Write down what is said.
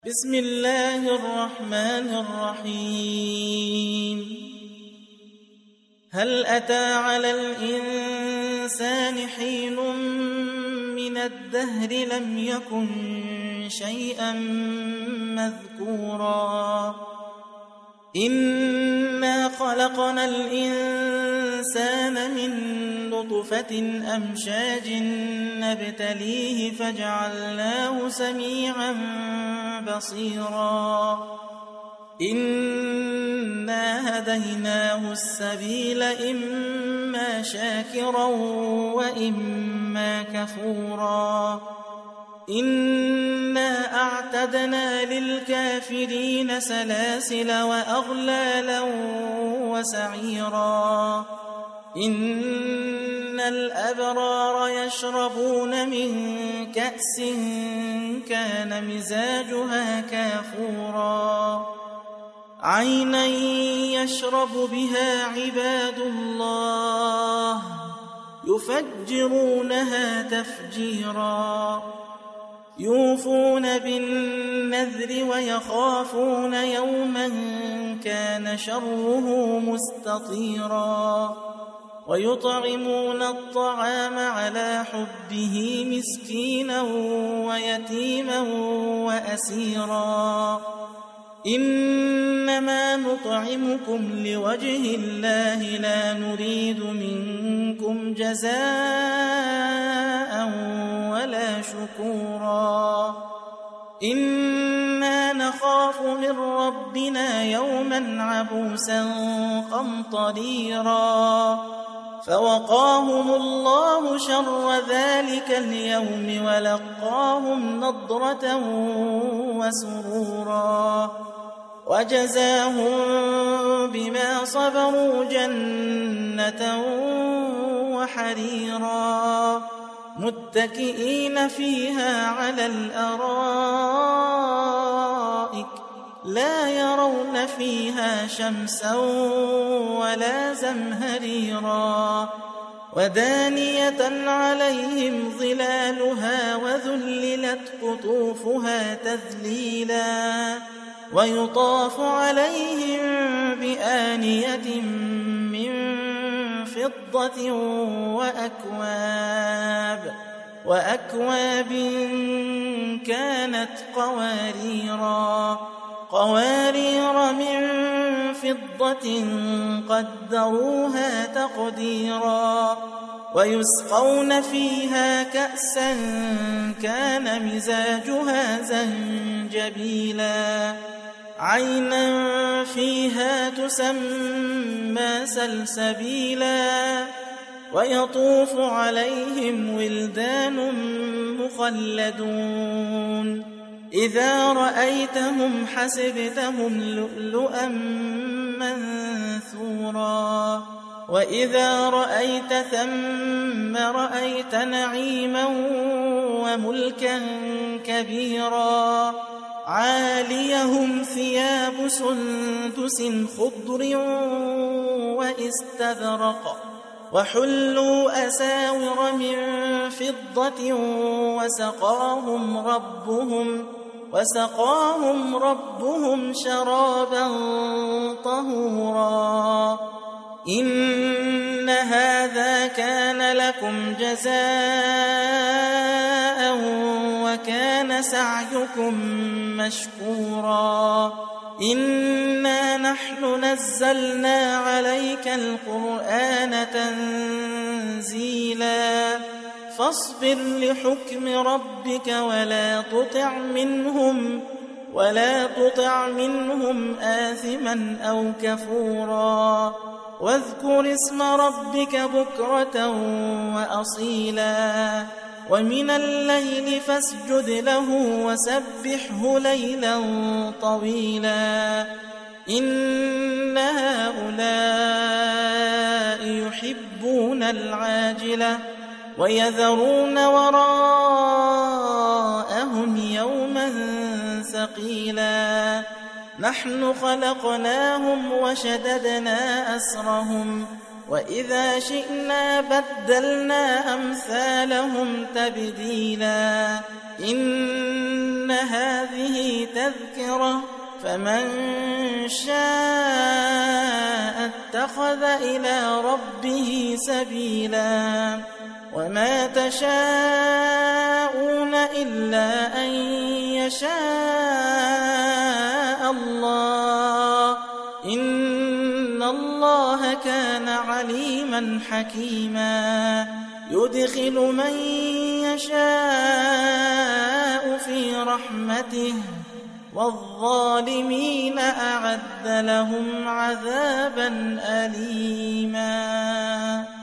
بسم الله الرحمن الرحيم هل أتى على الإنسان حين من الدهر لم يكن شيئا مذكورا إنا خلقنا الإنسان من نطفة أمشاج نبتليه فجعلناه سميعا بصيرا إنا هديناه السبيل إما شاكرا وإما كفورا إنا أعتدنا للكافرين سلاسل وأغلالا وسعيرا إن الأبرار يشربون من كأس كان مزاجها كافورا عينا يشرب بها عباد الله يفجرونها تفجيرا يوفون بالنذر ويخافون يوما كان شره مستطيرا ويطعمون الطعام على حبه مسكينا ويتيما وأسيرا إنما نطعمكم لوجه الله لا نريد منكم جزاء ولا شكورا إنا نخاف من ربنا يوما عبوسا قمطريرا فوقاهم الله شر ذلك اليوم ولقاهم نضرة وسرورا وجزاهم بما صبروا جنة وحريرا متكئين فيها على الأرائك لا يرون فيها شمسا ولا زمهريرا ودانية عليهم ظلالها وذللت قطوفها تذليلا ويطاف عليهم بآنية من فضة وأكواب كانت قوارير من فضة قدروها تقديرا ويسقون فيها كأسا كان مزاجها زنجبيلا عينا فيها تسمى سلسبيلا ويطوف عليهم ولدان مخلدون إذا رأيتهم حسبتهم لؤلؤا منثورا وإذا رأيت ثم رأيت نعيما وملكا كبيرا عاليهم ثياب سندس خضر واستبرق وحلوا أساور من فضة وسقاهم ربهم شرابا طهورا إن هذا كان لكم جزاء وكان سعيكم مشكورا إنا نحن نزلنا عليك القرآن تنزيلا فاصبر لحكم ربك ولا تطع منهم آثما أو كفورا واذكر اسم ربك بكرة وأصيلا ومن الليل فاسجد له وسبحه ليلا طويلا إن هؤلاء يحبون العاجلة ويذرون وراءهم يوما ثقيلا نحن خلقناهم وشددنا أسرهم وإذا شئنا بدلنا أمثالهم تبديلا إن إن هذه تذكرة فمن شاء اتخذ إلى ربه سبيلا وما تشاءون إلا أن يشاء الله إن الله كان عليما حكيما يدخل من يشاء في رحمته والظالمين أعد لهم عذابا أليما.